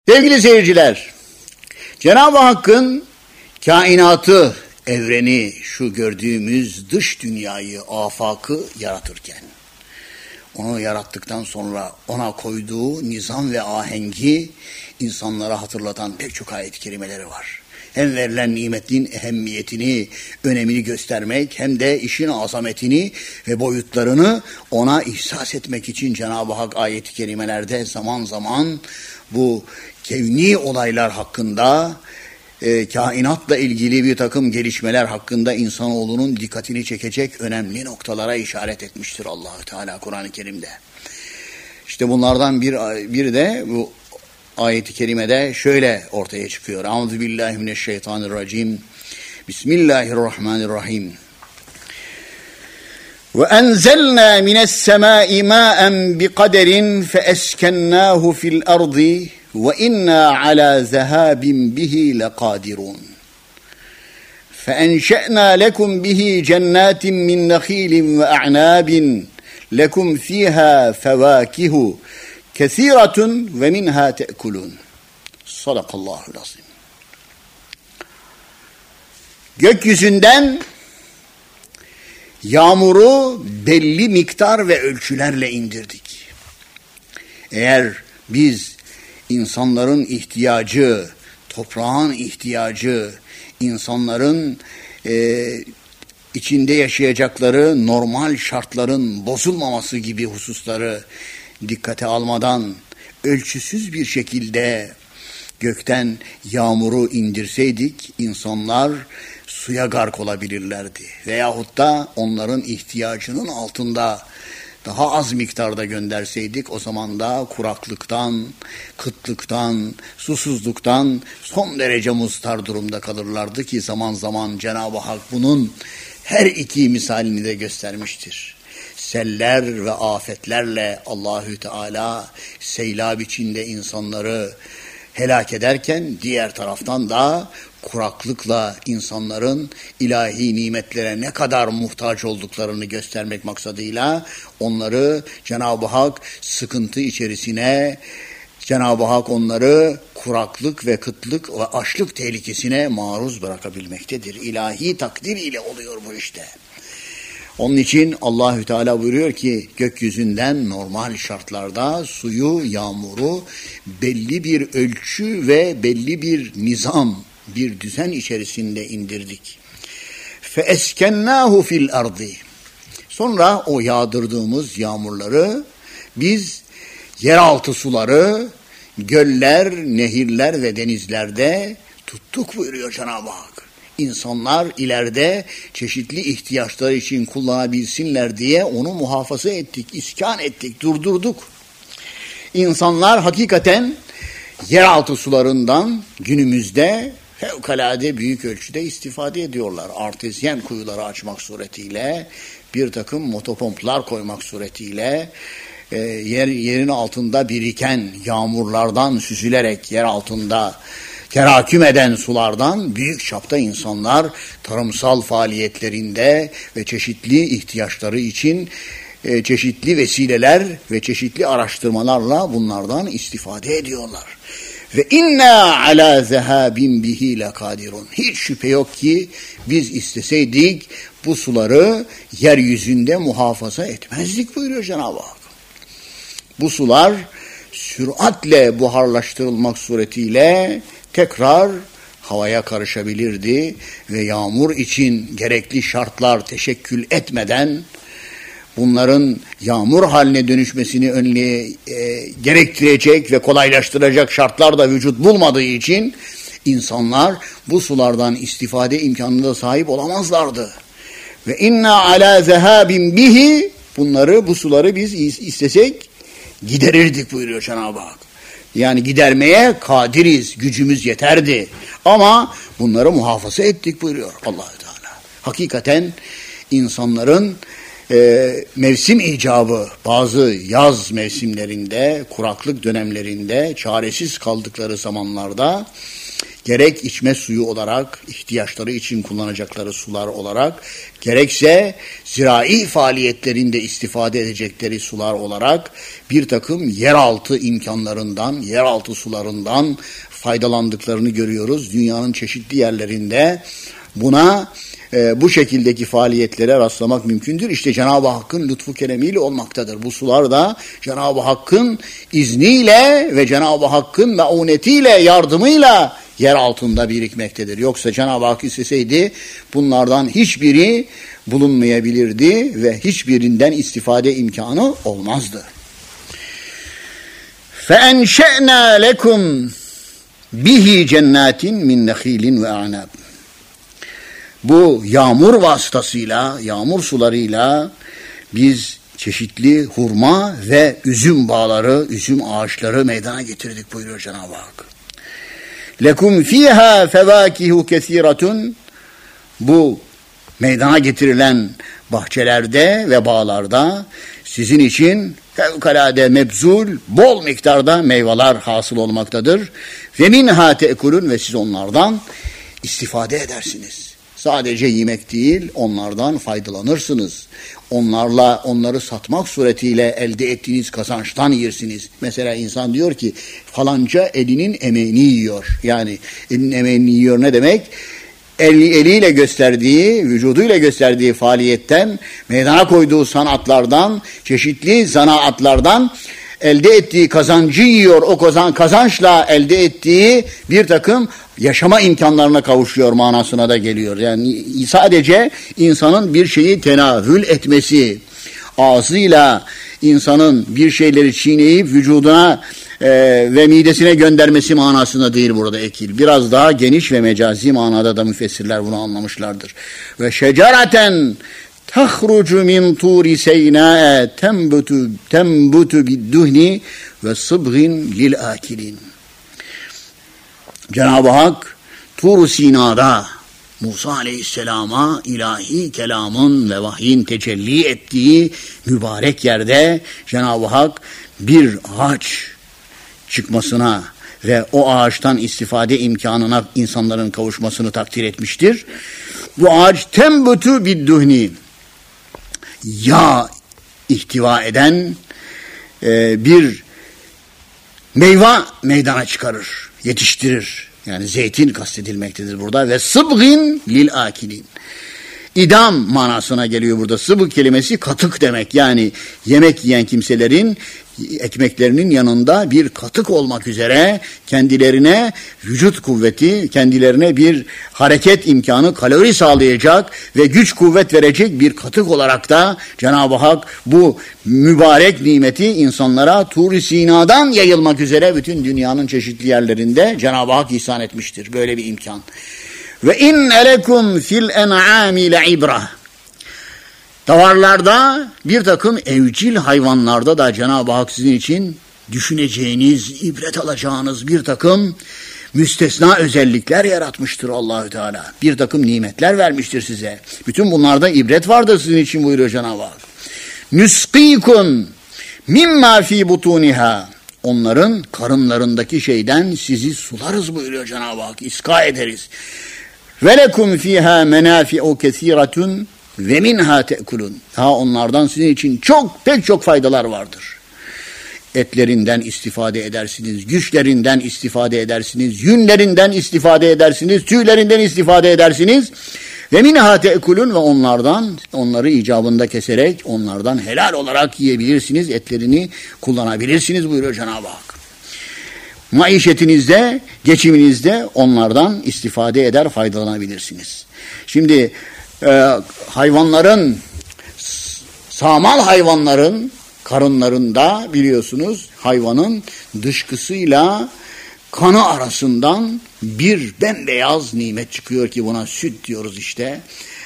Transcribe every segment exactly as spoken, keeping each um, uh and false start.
Sevgili seyirciler, Cenab-ı Hakk'ın kainatı, evreni, şu gördüğümüz dış dünyayı, afakı yaratırken, onu yarattıktan sonra ona koyduğu nizam ve ahengi insanlara hatırlatan pek çok ayet-i kerimeleri var. Hem verilen nimetin ehemmiyetini, önemini göstermek, hem de işin azametini ve boyutlarını ona ihsas etmek için Cenab-ı Hak ayet-i kerimelerde zaman zaman bu kevni olaylar hakkında, e, kainatla ilgili bir takım gelişmeler hakkında insanoğlunun dikkatini çekecek önemli noktalara işaret etmiştir Allah-u Teala Kur'an-ı Kerim'de. İşte bunlardan bir, bir de bu ayet-i kerimede şöyle ortaya çıkıyor. Euzubillahimineşşeytanirracim. Bismillahirrahmanirrahim. Ve enzelna mine's-semâi mâen biqaderin feeskennâhu fil ardı ve inna ala zehâbin bihi lekâdirun. فَاَنْشَأْنَا لَكُمْ بِهِ جَنَّاتٍ مِّنْ نَخِيلٍ وَاَعْنَابٍ لَكُمْ فِيهَا فَوَاكِهُ كَثِيرَةٌ وَمِنْهَا تَأْكُلُونَ. Sadakallahul azim. Gökyüzünden yağmuru belli miktar ve ölçülerle indirdik. Eğer biz insanların ihtiyacı, toprağın ihtiyacı, insanların e, içinde yaşayacakları normal şartların bozulmaması gibi hususları dikkate almadan ölçüsüz bir şekilde gökten yağmuru indirseydik, insanlar suya gark olabilirlerdi. Veyahut da onların ihtiyacının altında daha az miktarda gönderseydik, o zaman da kuraklıktan, kıtlıktan, susuzluktan son derece mustar durumda kalırlardı ki zaman zaman Cenab-ı Hak bunun her iki misalini de göstermiştir. Seller ve afetlerle Allahü Teala seylab içinde insanları helak ederken, diğer taraftan da kuraklıkla insanların ilahi nimetlere ne kadar muhtaç olduklarını göstermek maksadıyla onları Cenab-ı Hak sıkıntı içerisine, Cenab-ı Hak onları kuraklık ve kıtlık ve açlık tehlikesine maruz bırakabilmektedir. İlahi takdir ile oluyor bu işte. Onun için Allahü Teala buyuruyor ki gökyüzünden normal şartlarda suyu, yağmuru belli bir ölçü ve belli bir nizam, bir düzen içerisinde indirdik. فَاَسْكَنَّاهُ fil ardı. Sonra o yağdırdığımız yağmurları biz yeraltı suları, göller, nehirler ve denizlerde tuttuk buyuruyor Cenab-ı Hak. İnsanlar ileride çeşitli ihtiyaçları için kullanabilsinler diye onu muhafaza ettik, iskan ettik, durdurduk. İnsanlar hakikaten yeraltı sularından günümüzde fevkalade büyük ölçüde istifade ediyorlar. Artezyen kuyuları açmak suretiyle, bir takım motopomplar koymak suretiyle, e, yer, yerin altında biriken yağmurlardan süzülerek yer altında teraküm eden sulardan büyük çapta insanlar tarımsal faaliyetlerinde ve çeşitli ihtiyaçları için e, çeşitli vesileler ve çeşitli araştırmalarla bunlardan istifade ediyorlar. Ve inna ala zehabin bihi lekadirun. Hiç şüphe yok ki biz isteseydik bu suları yeryüzünde muhafaza etmezdik buyuruyor Cenab-ı Hak. Bu sular süratle buharlaştırılmak suretiyle tekrar havaya karışabilirdi ve yağmur için gerekli şartlar teşekkül etmeden bunların yağmur haline dönüşmesini önleye e, gerektirecek ve kolaylaştıracak şartlar da vücut bulmadığı için insanlar bu sulardan istifade imkanına da sahip olamazlardı. Ve inna ala zehabin bihi, bunları, bu suları biz istesek giderirdik buyuruyor Cenab-ı Hak. Yani gidermeye kadiriz, gücümüz yeterdi. Ama bunları muhafaza ettik buyuruyor Allah-u Teala. Hakikaten insanların e, mevsim icabı, bazı yaz mevsimlerinde, kuraklık dönemlerinde, çaresiz kaldıkları zamanlarda gerek içme suyu olarak, ihtiyaçları için kullanacakları sular olarak, gerekse zirai faaliyetlerinde istifade edecekleri sular olarak bir takım yeraltı imkanlarından, yeraltı sularından faydalandıklarını görüyoruz. Dünyanın çeşitli yerlerinde buna e, bu şekildeki faaliyetlere rastlamak mümkündür. İşte Cenab-ı Hakk'ın lütfu keremiyle olmaktadır. Bu sular da Cenab-ı Hakk'ın izniyle ve Cenab-ı Hakk'ın meunetiyle, yardımıyla yer altında birikmektedir. Yoksa Cenab-ı Hak isteseydi bunlardan hiçbiri bulunmayabilirdi ve hiçbirinden istifade imkanı olmazdı. فَاَنْشَأْنَا لَكُمْ bihi cennetin min nehilin ve a'nab. Bu yağmur vasıtasıyla, yağmur sularıyla biz çeşitli hurma ve üzüm bağları, üzüm ağaçları meydana getirdik buyuruyor Cenab-ı Hak. Lekum fiha fevakihu kesiratun. Bu meydana getirilen bahçelerde ve bağlarda sizin için fevkalade mebzul, bol miktarda meyveler hasıl olmaktadır. Ve minha te'kulun, ve siz onlardan istifade edersiniz. Sadece yemek değil, onlardan faydalanırsınız. Onlarla, onları satmak suretiyle elde ettiğiniz kazançtan yersiniz. Mesela insan diyor ki falanca elinin emeğini yiyor. Yani elinin emeğini yiyor ne demek? Eli, eliyle gösterdiği, vücuduyla gösterdiği faaliyetten, meydana koyduğu sanatlardan, çeşitli zanaatlardan elde ettiği kazancı yiyor. O kazan, kazançla elde ettiği bir takım yaşama imkanlarına kavuşuyor manasına da geliyor. Yani sadece insanın bir şeyi tenavül etmesi, ağzıyla insanın bir şeyleri çiğneyip vücuduna e, ve midesine göndermesi manasında değil burada ekil. Biraz daha geniş ve mecazi manada da müfessirler bunu anlamışlardır. Ve şeceraten tahrucu min turi seynae tembutu tembutu bidduhni ve sıbgin lil akilin. Cenab-ı Hak Tur-u Sina'da Musa Aleyhisselam'a ilahi kelamın ve vahyin tecelli ettiği mübarek yerde Cenab-ı Hak bir ağaç çıkmasına ve o ağaçtan istifade imkanına insanların kavuşmasını takdir etmiştir. Bu ağaç tembutu bidduhni, yağ ihtiva eden e, bir meyve meydana çıkarır, yetiştirir. Yani zeytin kastedilmektedir burada. Ve sıbgin lil akilin. İdam manasına geliyor burada. Sıbg kelimesi katık demek. Yani yemek yiyen kimselerin ekmeklerinin yanında bir katık olmak üzere kendilerine vücut kuvveti, kendilerine bir hareket imkanı, kalori sağlayacak ve güç kuvvet verecek bir katık olarak da Cenab-ı Hak bu mübarek nimeti insanlara Tur-i Sina'dan yayılmak üzere bütün dünyanın çeşitli yerlerinde Cenab-ı Hak ihsan etmiştir. Böyle bir imkan. Ve inne lekum fil en'ami le'ibra. Davarlarda, bir takım evcil hayvanlarda da Cenab-ı Hak sizin için düşüneceğiniz, ibret alacağınız bir takım müstesna özellikler yaratmıştır Allahü Teala. Bir takım nimetler vermiştir size. Bütün bunlarda ibret vardır sizin için buyuruyor Cenab-ı Hak. Nusqikun mimma fi butuniha. Onların karınlarındaki şeyden sizi sularız buyuruyor Cenab-ı Hak. İska ederiz. Ve lekum fiha menafi'u kesiratun ve minha te'kulun. Ha, onlardan sizin için çok pek çok faydalar vardır. Etlerinden istifade edersiniz, güçlerinden istifade edersiniz, yünlerinden istifade edersiniz, tüylerinden istifade edersiniz. Ve minha te'kulun, ve onlardan, onları icabında keserek onlardan helal olarak yiyebilirsiniz, etlerini kullanabilirsiniz buyuruyor Cenab-ı Hak. Maişetinizde, geçiminizde onlardan istifade eder, faydalanabilirsiniz. Şimdi e, hayvanların, sağmal hayvanların karınlarında biliyorsunuz hayvanın dışkısıyla kanı arasından bir bembeyaz nimet çıkıyor ki buna süt diyoruz işte.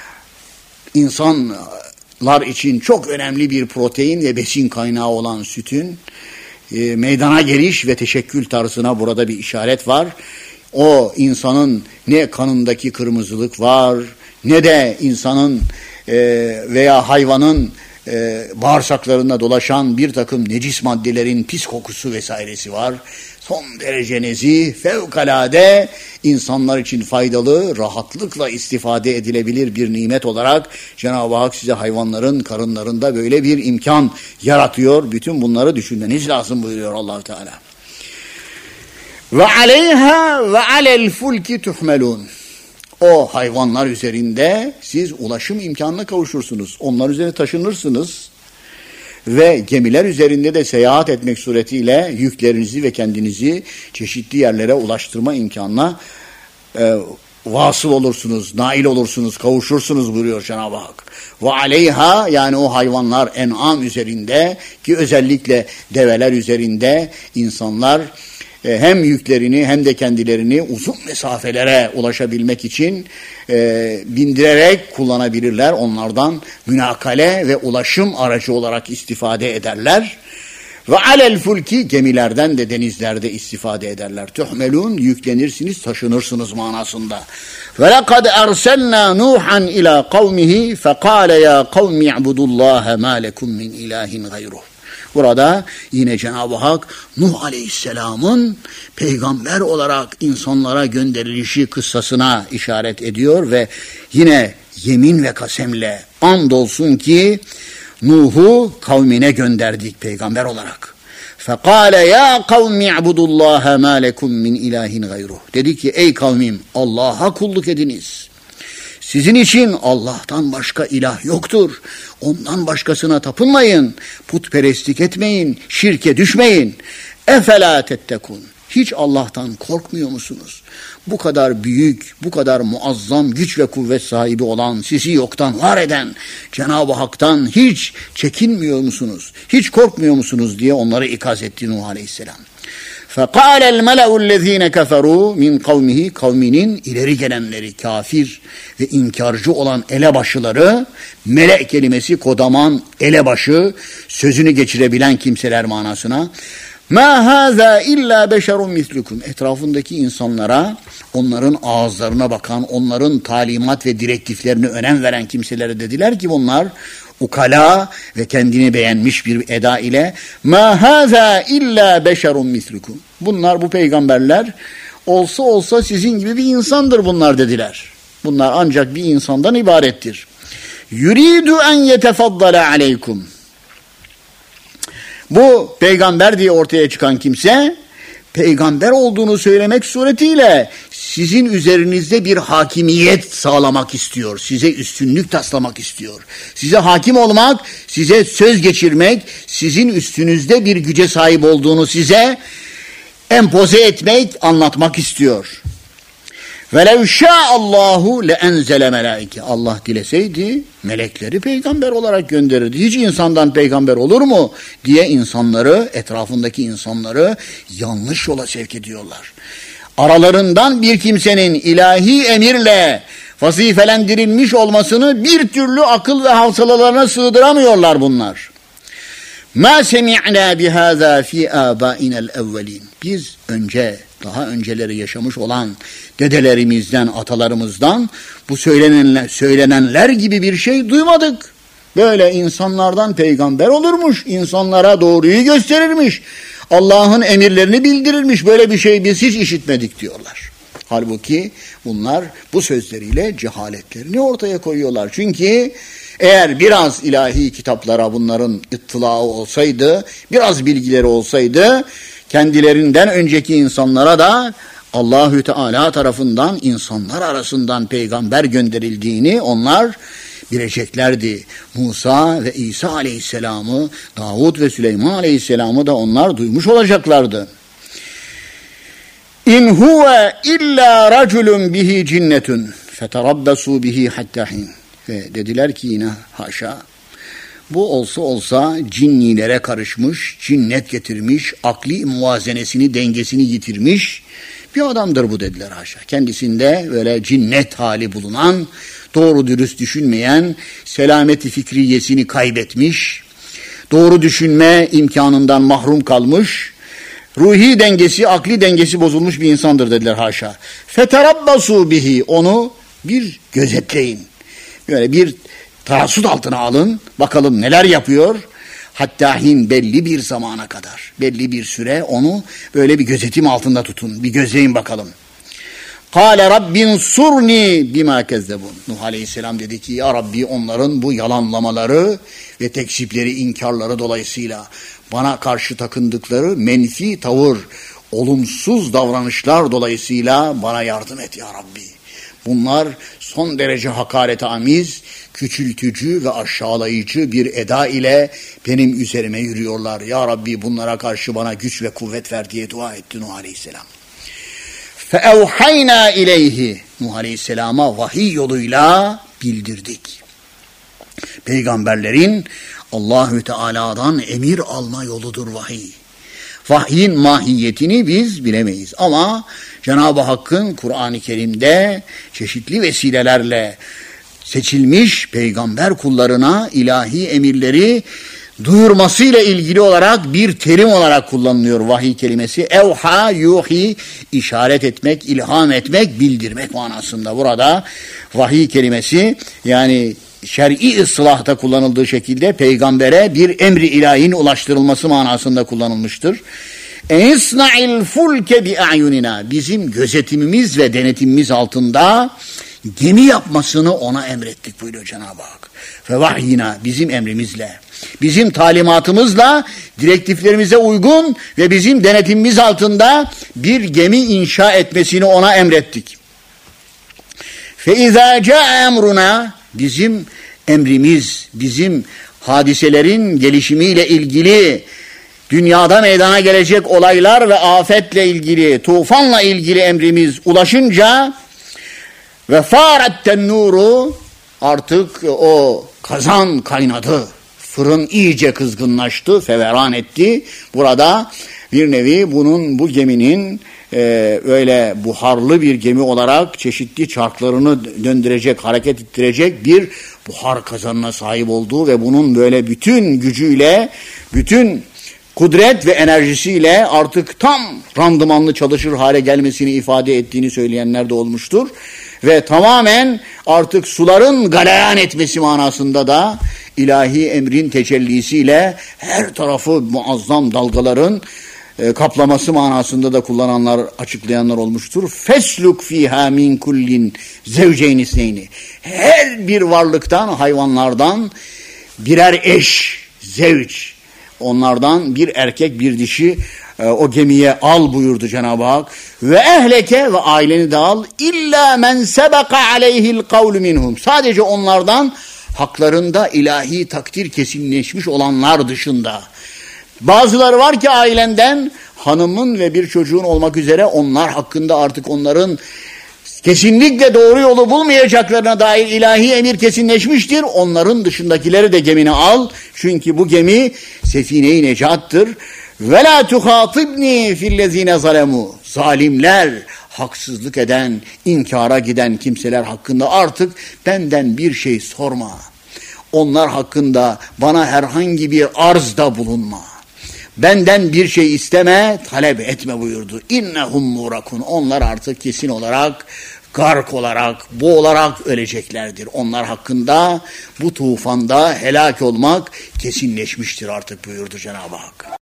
İnsanlar için çok önemli bir protein ve besin kaynağı olan sütün e, meydana geliş ve teşekkül tarzına burada bir işaret var. O insanın ne kanındaki kırmızılık var, ne de insanın e, veya hayvanın e, bağırsaklarında dolaşan bir takım necis maddelerin pis kokusu vesairesi var. son derece nezih, fevkalade insanlar için faydalı, rahatlıkla istifade edilebilir bir nimet olarak Cenab-ı Hak size hayvanların karınlarında böyle bir imkan yaratıyor. Bütün bunları düşünmeniz lazım buyuruyor Allah Teala. Ve aleyha ve alel fulki tuhmelun. O hayvanlar üzerinde siz ulaşım imkanına kavuşursunuz. Onlar üzerine taşınırsınız. Ve gemiler üzerinde de seyahat etmek suretiyle yüklerinizi ve kendinizi çeşitli yerlere ulaştırma imkanına e, vasıl olursunuz, nail olursunuz, kavuşursunuz buyuruyor Cenab-ı Hak. Ve aleyha, yani o hayvanlar en'am üzerinde, ki özellikle develer üzerinde insanlar hem yüklerini hem de kendilerini uzun mesafelere ulaşabilmek için e, bindirerek kullanabilirler. Onlardan münakale ve ulaşım aracı olarak istifade ederler. Ve alel fulki, gemilerden de denizlerde istifade ederler. Tuhmelun, yüklenirsiniz, taşınırsınız manasında. Ve lekad erselna Nuhan ila kavmihi fekale ya kavmi i'budullaha ma lekum min ilahin gayruh. Burada yine Cenab-ı Hak Nuh Aleyhisselam'ın peygamber olarak insanlara gönderilişi kıssasına işaret ediyor ve yine yemin ve kasemle andolsun ki Nuh'u kavmine gönderdik peygamber olarak. Fekale ya kavmi i'budullaha ma lekum min ilahin gayruh. Dedi ki ey kavmim, Allah'a kulluk ediniz. Sizin için Allah'tan başka ilah yoktur. Ondan başkasına tapınmayın. Putperestlik etmeyin. Şirke düşmeyin. Efela tettekun. Hiç Allah'tan korkmuyor musunuz? Bu kadar büyük, bu kadar muazzam güç ve kuvvet sahibi olan, sizi yoktan var eden Cenab-ı Hak'tan hiç çekinmiyor musunuz? Hiç korkmuyor musunuz diye onları ikaz etti Nuh Aleyhisselam. فَقَالَ الْمَلَأُ الَّذ۪ينَ كَفَرُوا min kavmihi, kavminin ileri gelenleri, kafir ve inkarcı olan elebaşıları, melek kelimesi kodaman elebaşı, sözünü geçirebilen kimseler manasına. مَا هَذَا اِلَّا بَشَرٌ مِثْلُكُمْ. Etrafındaki insanlara, onların ağızlarına bakan, onların talimat ve direktiflerine önem veren kimselere dediler ki bunlar ukala ve kendini beğenmiş bir eda ile مَا هَذَا اِلَّا بَشَرٌ مِثْلُكُمْ. Bunlar, bu peygamberler olsa olsa sizin gibi bir insandır bunlar dediler. Bunlar ancak bir insandan ibarettir. يُرِيدُ اَنْ يَتَفَضَّلَ عَلَيْكُمْ. Bu peygamber diye ortaya çıkan kimse, peygamber olduğunu söylemek suretiyle sizin üzerinizde bir hakimiyet sağlamak istiyor. Size üstünlük taslamak istiyor. Size hakim olmak, size söz geçirmek, sizin üstünüzde bir güce sahip olduğunu size empoze etmek, anlatmak istiyor. وَلَوْ شَاءَ اللّٰهُ لَاَنْزَلَ مَلَائِكَ. Allah dileseydi melekleri peygamber olarak gönderirdi. Hiç insandan peygamber olur mu diye insanları, etrafındaki insanları yanlış yola sevk ediyorlar. Aralarından bir kimsenin ilahi emirle vazifelendirilmiş olmasını bir türlü akıl ve hafızalarına sığdıramıyorlar bunlar. مَا سَمِعْنَا بِهَذَا فِي آبَائِنَا الْاَوَّلِينَ. Biz önce, daha önceleri yaşamış olan dedelerimizden, atalarımızdan bu söylenenler, söylenenler gibi bir şey duymadık. Böyle insanlardan peygamber olurmuş, insanlara doğruyu gösterirmiş, Allah'ın emirlerini bildirirmiş, böyle bir şey biz hiç işitmedik diyorlar. Halbuki bunlar bu sözleriyle cehaletlerini ortaya koyuyorlar. Çünkü eğer biraz ilahi kitaplara bunların ıttılağı olsaydı, biraz bilgileri olsaydı, kendilerinden önceki insanlara da Allahü Teala tarafından insanlar arasından peygamber gönderildiğini onlar bileceklerdi. Musa ve İsa Aleyhisselam'ı, Davud ve Süleyman Aleyhisselam'ı da onlar duymuş olacaklardı. İn huve illa raculun bihi cinnetun feterabbasu bihi hatta hin. Ve dediler ki yine haşa, bu olsa olsa cinnilere karışmış, cinnet getirmiş, akli muvazenesini, dengesini yitirmiş bir adamdır bu dediler haşa. Kendisinde böyle cinnet hali bulunan, doğru dürüst düşünmeyen, selameti fikriyesini kaybetmiş, doğru düşünme imkanından mahrum kalmış, ruhi dengesi, akli dengesi bozulmuş bir insandır dediler haşa. Feterabbasu bihi, onu bir gözetleyin. Böyle bir tarasut altına alın, bakalım neler yapıyor. Hatta hin belli bir zamana kadar, belli bir süre onu böyle bir gözetim altında tutun. Bir gözleyin bakalım. Kâle Rabbin surni bima kezzebun. Nuh Aleyhisselam dedi ki ya Rabbi onların bu yalanlamaları ve tekzipleri, inkarları dolayısıyla bana karşı takındıkları menfi tavır, olumsuz davranışlar dolayısıyla bana yardım et ya Rabbi. Bunlar son derece hakaretamiz, küçültücü ve aşağılayıcı bir eda ile benim üzerime yürüyorlar. Ya Rabbi bunlara karşı bana güç ve kuvvet ver diye dua etti Nuh Aleyhisselam. فَاَوْحَيْنَا اِلَيْهِ Nuh Aleyhisselam'a vahiy yoluyla bildirdik. Peygamberlerin Allahü Teala'dan emir alma yoludur vahiy. Vahyin mahiyetini biz bilemeyiz ama Cenab-ı Hakk'ın Kur'an-ı Kerim'de çeşitli vesilelerle seçilmiş peygamber kullarına ilahi emirleri duyurmasıyla ilgili olarak bir terim olarak kullanılıyor vahiy kelimesi. Evha, yuhi, işaret etmek, ilham etmek, bildirmek manasında. Burada vahiy kelimesi yani şer'i ıslahta kullanıldığı şekilde peygambere bir emri ilahinin ulaştırılması manasında kullanılmıştır. Enisna'il fulke bi a'yunina bizim gözetimimiz ve denetimimiz altında gemi yapmasını ona emrettik buyuruyor Cenab-ı Hak. Ve vahyina bizim emrimizle, bizim talimatımızla, direktiflerimize uygun ve bizim denetimimiz altında bir gemi inşa etmesini ona emrettik. Fe izâ câ emruna bizim emrimiz, bizim hadiselerin gelişimiyle ilgili, dünyada meydana gelecek olaylar ve afetle ilgili, tufanla ilgili emrimiz ulaşınca ve fâretten nuru artık o kazan kaynadı. Fırın iyice kızgınlaştı, feveran etti. Burada bir nevi bunun, bu geminin e, öyle buharlı bir gemi olarak çeşitli çarklarını döndürecek, hareket ettirecek bir buhar kazanına sahip olduğu ve bunun böyle bütün gücüyle, bütün kudret ve enerjisiyle artık tam randımanlı çalışır hale gelmesini ifade ettiğini söyleyenler de olmuştur. Ve tamamen artık suların galeyan etmesi manasında da ilahi emrin tecellisiyle her tarafı muazzam dalgaların e, kaplaması manasında da kullananlar, açıklayanlar olmuştur. Fesluk fiha min kullin zevceyn isneyni. Her bir varlıktan, hayvanlardan birer eş, zevç, onlardan bir erkek bir dişi e, o gemiye al buyurdu Cenab-ı Hak. Ve ehleke ve aileni de al. İlla men sebeka aleyhil kavlu minhum. Sadece onlardan haklarında ilahi takdir kesinleşmiş olanlar dışında. Bazıları var ki ailenden hanımın ve bir çocuğun olmak üzere onlar hakkında artık onların kesinlikle doğru yolu bulmayacaklarına dair ilahi emir kesinleşmiştir. Onların dışındakileri de gemine al. Çünkü bu gemi sefine-i necattır. Ve la tuhatibni fillezine zalemu. Zalimler, haksızlık eden, inkara giden kimseler hakkında artık benden bir şey sorma. Onlar hakkında bana herhangi bir arzda bulunma. Benden bir şey isteme, talep etme buyurdu. İnnehum murakun. Onlar artık kesin olarak, gark olarak, boğularak öleceklerdir. Onlar hakkında bu tufanda helak olmak kesinleşmiştir artık buyurdu Cenab-ı Hak.